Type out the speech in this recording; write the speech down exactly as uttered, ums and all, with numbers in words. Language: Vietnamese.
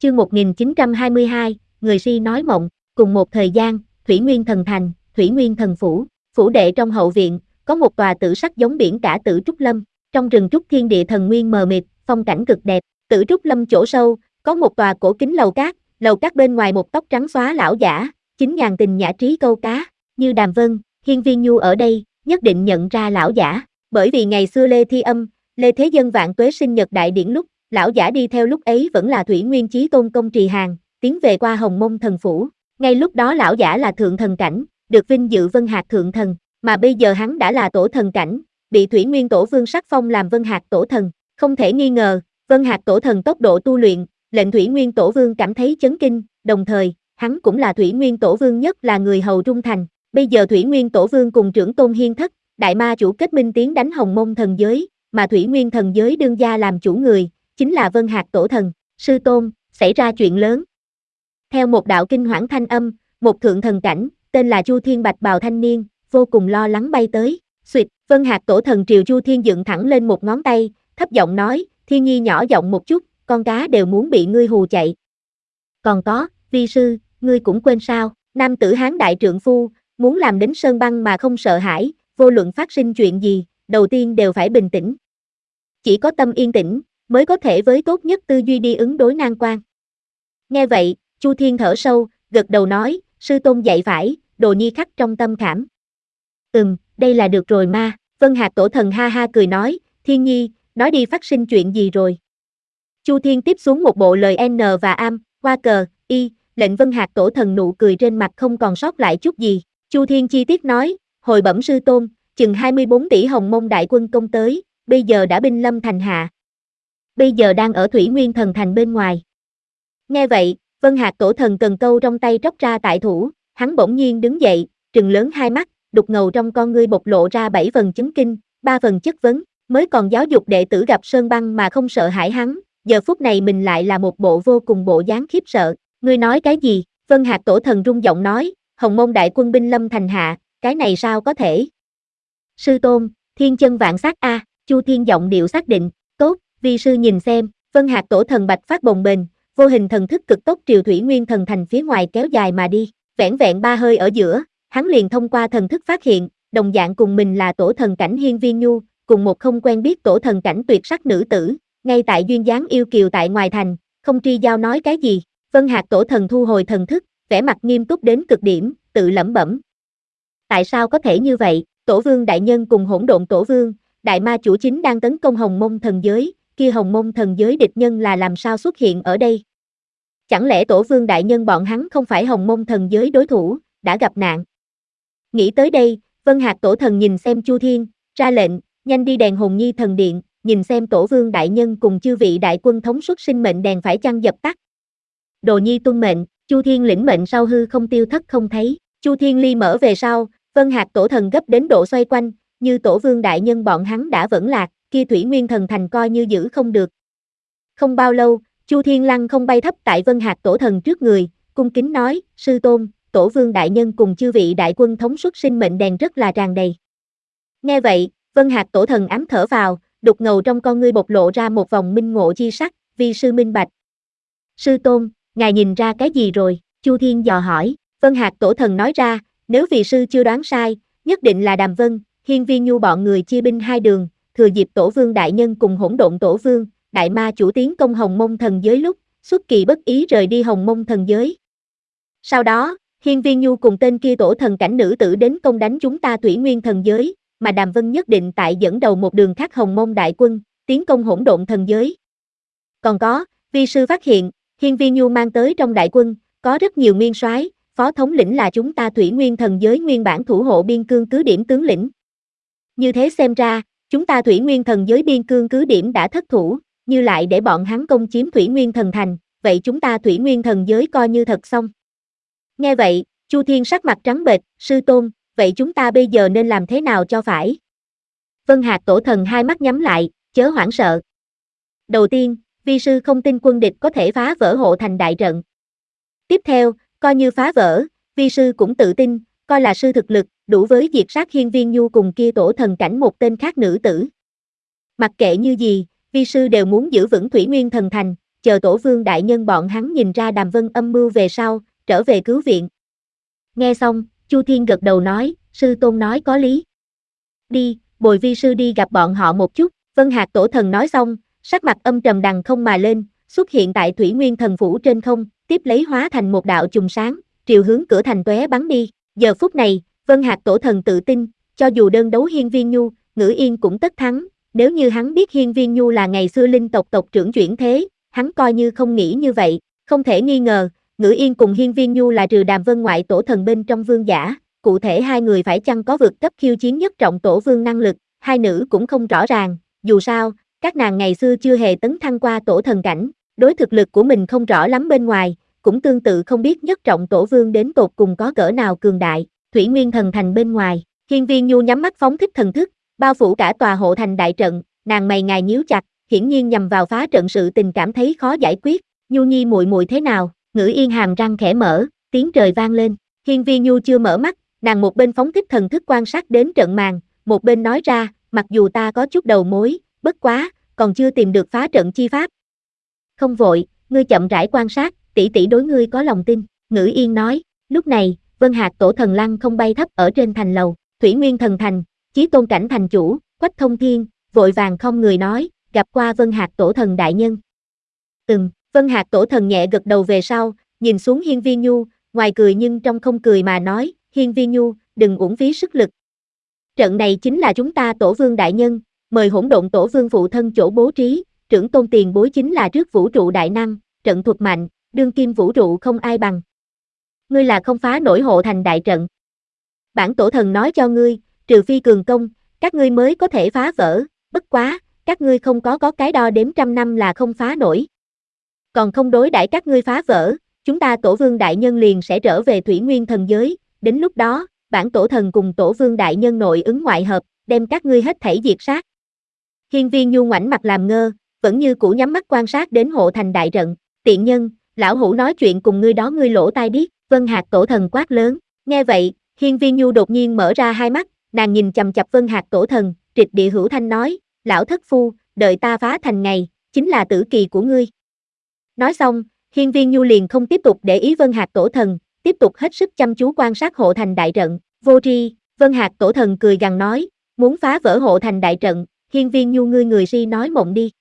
Chương một nghìn chín trăm hai mươi hai, người si nói mộng, cùng một thời gian, Thủy Nguyên Thần Thành, Thủy Nguyên Thần Phủ, phủ đệ trong hậu viện, có một tòa tử sắc giống biển cả Tử Trúc Lâm, trong rừng trúc thiên địa thần nguyên mờ mịt, phong cảnh cực đẹp. Tử Trúc Lâm chỗ sâu, có một tòa cổ kính lầu cát, lầu cát bên ngoài một tóc trắng xóa lão giả, chính ngàn tình nhã trí câu cá, như Đàm Vân, Hiên Viên Nhu ở đây, nhất định nhận ra lão giả, bởi vì ngày xưa Lê Thi Âm, Lê Thế Dân vạn tuế sinh nhật đại điển lúc, lão giả đi theo lúc ấy vẫn là Thủy Nguyên Chí Tôn công trì hàng, tiến về qua Hồng Mông Thần Phủ, ngay lúc đó lão giả là thượng thần cảnh, được vinh dự Vân Hạc thượng thần, mà bây giờ hắn đã là tổ thần cảnh, bị Thủy Nguyên Tổ Vương sắc phong làm Vân Hạc tổ thần, không thể nghi ngờ, Vân Hạc tổ thần tốc độ tu luyện, lệnh Thủy Nguyên Tổ Vương cảm thấy chấn kinh, đồng thời, hắn cũng là Thủy Nguyên Tổ Vương nhất là người hầu trung thành, bây giờ Thủy Nguyên Tổ Vương cùng trưởng tôn Hiên Thất, đại ma chủ kết minh tiến đánh Hồng Mông thần giới, mà Thủy Nguyên thần giới đương gia làm chủ người, chính là Vân Hạc tổ thần, sư tôn, xảy ra chuyện lớn. Theo một đạo kinh hoảng thanh âm, một thượng thần cảnh, tên là Chu Thiên bạch bào thanh niên, vô cùng lo lắng bay tới, xuyệt, Vân Hạc tổ thần triều Chu Thiên dựng thẳng lên một ngón tay, thấp giọng nói, Thiên Nhi nhỏ giọng một chút, con cá đều muốn bị ngươi hù chạy. Còn có, vi sư, ngươi cũng quên sao, nam tử hán đại trượng phu, muốn làm đến sơn băng mà không sợ hãi, vô luận phát sinh chuyện gì, đầu tiên đều phải bình tĩnh. Chỉ có tâm yên tĩnh, mới có thể với tốt nhất tư duy đi ứng đối nan quan. Nghe vậy, Chu Thiên thở sâu, gật đầu nói, sư tôn dạy phải, đồ nhi khắc trong tâm khảm. Ừm, đây là được rồi ma, Vân Hạc tổ thần ha ha cười nói, Thiên Nhi, nói đi phát sinh chuyện gì rồi. Chu Thiên tiếp xuống một bộ lời N và am, hoa cờ, y, lệnh Vân Hạc tổ thần nụ cười trên mặt không còn sót lại chút gì. Chu Thiên chi tiết nói, hồi bẩm sư tôn, chừng hai mươi bốn tỷ Hồng Mông đại quân công tới, bây giờ đã binh lâm thành hạ. Bây giờ đang ở Thủy Nguyên thần thành bên ngoài. Nghe vậy, Vân Hạc tổ thần cần câu trong tay tróc ra tại thủ, hắn bỗng nhiên đứng dậy, trừng lớn hai mắt, đục ngầu trong con ngươi bộc lộ ra bảy phần chấn kinh, ba phần chất vấn, mới còn giáo dục đệ tử gặp sơn băng mà không sợ hãi hắn, giờ phút này mình lại là một bộ vô cùng bộ dáng khiếp sợ, ngươi nói cái gì? Vân Hạc tổ thần rung giọng nói, Hồng Mông đại quân binh lâm thành hạ, cái này sao có thể? Sư tôn, thiên chân vạn sát a, Chu Thiên giọng điệu xác định, tốt, vi sư nhìn xem, Vân Hạc tổ thần bạch phát bồng bềnh, vô hình thần thức cực tốc triều Thủy Nguyên thần thành phía ngoài kéo dài mà đi, vẻn vẹn ba hơi ở giữa, hắn liền thông qua thần thức phát hiện, đồng dạng cùng mình là tổ thần cảnh Hiên Viên Nhu, cùng một không quen biết tổ thần cảnh tuyệt sắc nữ tử, ngay tại duyên dáng yêu kiều tại ngoài thành, không tri giao nói cái gì, Vân Hạc tổ thần thu hồi thần thức, vẻ mặt nghiêm túc đến cực điểm, tự lẩm bẩm. Tại sao có thể như vậy, tổ vương đại nhân cùng hỗn độn tổ vương, đại ma chủ chính đang tấn công Hồng Mông thần giới, kia Hồng Mông thần giới địch nhân là làm sao xuất hiện ở đây? Chẳng lẽ tổ vương đại nhân bọn hắn không phải Hồng Mông thần giới đối thủ, đã gặp nạn? Nghĩ tới đây, Vân Hạc tổ thần nhìn xem Chu Thiên, ra lệnh, nhanh đi đèn hồn nhi thần điện, nhìn xem tổ vương đại nhân cùng chư vị đại quân thống suất sinh mệnh đèn phải chăng dập tắt. Đồ nhi tuân mệnh, Chu Thiên lĩnh mệnh sau hư không tiêu thất không thấy, Chu Thiên ly mở về sau, Vân Hạc tổ thần gấp đến độ xoay quanh, như tổ vương đại nhân bọn hắn đã vẫn lạc, kia Thủy Nguyên thần thành coi như giữ không được. Không bao lâu, Chu Thiên lăng không bay thấp tại Vân Hạc tổ thần trước người, cung kính nói, sư tôn, tổ vương đại nhân cùng chư vị đại quân thống suất sinh mệnh đèn rất là tràn đầy. Nghe vậy, Vân Hạc tổ thần ám thở vào, đục ngầu trong con ngươi bộc lộ ra một vòng minh ngộ chi sắc, vi sư minh bạch. Sư tôn, ngài nhìn ra cái gì rồi? Chu Thiên dò hỏi, Vân Hạc tổ thần nói ra, nếu vị sư chưa đoán sai, nhất định là Đàm Vân, Hiên Viên Nhu bọn người chia binh hai đường, thừa dịp tổ vương đại nhân cùng hỗn độn tổ vương, đại ma chủ tiến công Hồng Mông thần giới lúc, xuất kỳ bất ý rời đi Hồng Mông thần giới. Sau đó, Hiên Viên Nhu cùng tên kia tổ thần cảnh nữ tử đến công đánh chúng ta Thủy Nguyên thần giới, mà Đàm Vân nhất định tại dẫn đầu một đường khác Hồng Mông đại quân, tiến công hỗn độn thần giới. Còn có, vi sư phát hiện, Hiên Viên Nhu mang tới trong đại quân, có rất nhiều nguyên soái, phó thống lĩnh là chúng ta Thủy Nguyên thần giới nguyên bản thủ hộ biên cương cứ điểm tướng lĩnh. Như thế xem ra, chúng ta Thủy Nguyên thần giới biên cương cứ điểm đã thất thủ, như lại để bọn hắn công chiếm Thủy Nguyên thần thành, vậy chúng ta Thủy Nguyên thần giới coi như thật xong. Nghe vậy, Chu Thiên sắc mặt trắng bệch, sư tôn, vậy chúng ta bây giờ nên làm thế nào cho phải? Vân Hạc tổ thần hai mắt nhắm lại, chớ hoảng sợ. Đầu tiên, vi sư không tin quân địch có thể phá vỡ hộ thành đại trận. Tiếp theo, coi như phá vỡ, vi sư cũng tự tin, coi là sư thực lực, đủ với diệt sát Hiên Viên Nhu cùng kia tổ thần cảnh một tên khác nữ tử. Mặc kệ như gì, vi sư đều muốn giữ vững Thủy Nguyên thần thành, chờ tổ vương đại nhân bọn hắn nhìn ra Đàm Vân âm mưu về sau, trở về cứu viện. Nghe xong, Chu Thiên gật đầu nói, sư tôn nói có lý. Đi, bồi vi sư đi gặp bọn họ một chút. Vân Hạc tổ thần nói xong, sắc mặt âm trầm đằng không mà lên, xuất hiện tại Thủy Nguyên thần phủ trên không, tiếp lấy hóa thành một đạo chùm sáng, triều hướng cửa thành tóe bắn đi. Giờ phút này, Vân Hạc tổ thần tự tin, cho dù đơn đấu Hiên Viên Nhu, Ngữ Yên cũng tất thắng. Nếu như hắn biết Hiên Viên Nhu là ngày xưa linh tộc tộc trưởng chuyển thế, hắn coi như không nghĩ như vậy. Không thể nghi ngờ, Ngữ Yên cùng Hiên Viên Nhu là trừ Đàm Vân ngoại tổ thần bên trong vương giả, cụ thể hai người phải chăng có vượt cấp khiêu chiến nhất trọng tổ vương năng lực, hai nữ cũng không rõ ràng, dù sao, các nàng ngày xưa chưa hề tấn thăng qua tổ thần cảnh, đối thực lực của mình không rõ lắm bên ngoài, cũng tương tự không biết nhất trọng tổ vương đến tột cùng có cỡ nào cường đại. Thủy Nguyên thần thành bên ngoài, Hiên Viên Nhu nhắm mắt phóng thích thần thức, bao phủ cả tòa hộ thành đại trận, nàng mày ngài nhíu chặt, hiển nhiên nhằm vào phá trận sự tình cảm thấy khó giải quyết. Nhu nhi muội muội thế nào? Ngữ Yên hàm răng khẽ mở, tiếng trời vang lên. Hiên Viên Nhu chưa mở mắt, nàng một bên phóng thích thần thức quan sát đến trận màn, một bên nói ra, mặc dù ta có chút đầu mối, bất quá, còn chưa tìm được phá trận chi pháp. Không vội, ngươi chậm rãi quan sát, tỷ tỷ đối ngươi có lòng tin. Ngữ Yên nói. Lúc này, Vân Hạc tổ thần lăng không bay thấp ở trên thành lầu, Thủy Nguyên thần thành, Chí Tôn cảnh thành chủ, Quách Thông Thiên, vội vàng không người nói, gặp qua Vân Hạc tổ thần đại nhân. Ừm, Vân Hạc tổ thần nhẹ gật đầu về sau, nhìn xuống Hiên Viên Nhu, ngoài cười nhưng trong không cười mà nói, Hiên Viên Nhu, đừng uổng phí sức lực. Trận này chính là chúng ta tổ vương đại nhân, mời hỗn độn tổ vương phụ thân chỗ bố trí, trưởng tôn tiền bối chính là trước vũ trụ đại năng, trận thuật mạnh, đương kim vũ trụ không ai bằng. Ngươi là không phá nổi hộ thành đại trận. Bản tổ thần nói cho ngươi, trừ phi cường công, các ngươi mới có thể phá vỡ, bất quá, các ngươi không có có cái đo đếm trăm năm là không phá nổi. Còn không đối đãi các ngươi phá vỡ, chúng ta tổ vương đại nhân liền sẽ trở về Thủy Nguyên thần giới, đến lúc đó, bản tổ thần cùng tổ vương đại nhân nội ứng ngoại hợp, đem các ngươi hết thảy diệt sát. Hiên Viên Nhu ngoảnh mặt làm ngơ, vẫn như cũ nhắm mắt quan sát đến hộ thành đại trận, tiện nhân, lão hủ nói chuyện cùng ngươi đó ngươi lỗ tai điếc. Vân Hạc tổ thần quát lớn, nghe vậy, Hiên Viên Nhu đột nhiên mở ra hai mắt, nàng nhìn chằm chằm Vân Hạc tổ thần, trịch địa hữu thanh nói, lão thất phu, đợi ta phá thành ngày, chính là tử kỳ của ngươi. Nói xong, Hiên Viên Nhu liền không tiếp tục để ý Vân Hạc tổ thần, tiếp tục hết sức chăm chú quan sát hộ thành đại trận. Vô tri, Vân Hạc tổ thần cười gằn nói, muốn phá vỡ hộ thành đại trận, Hiên Viên Nhu ngươi người si nói mộng đi.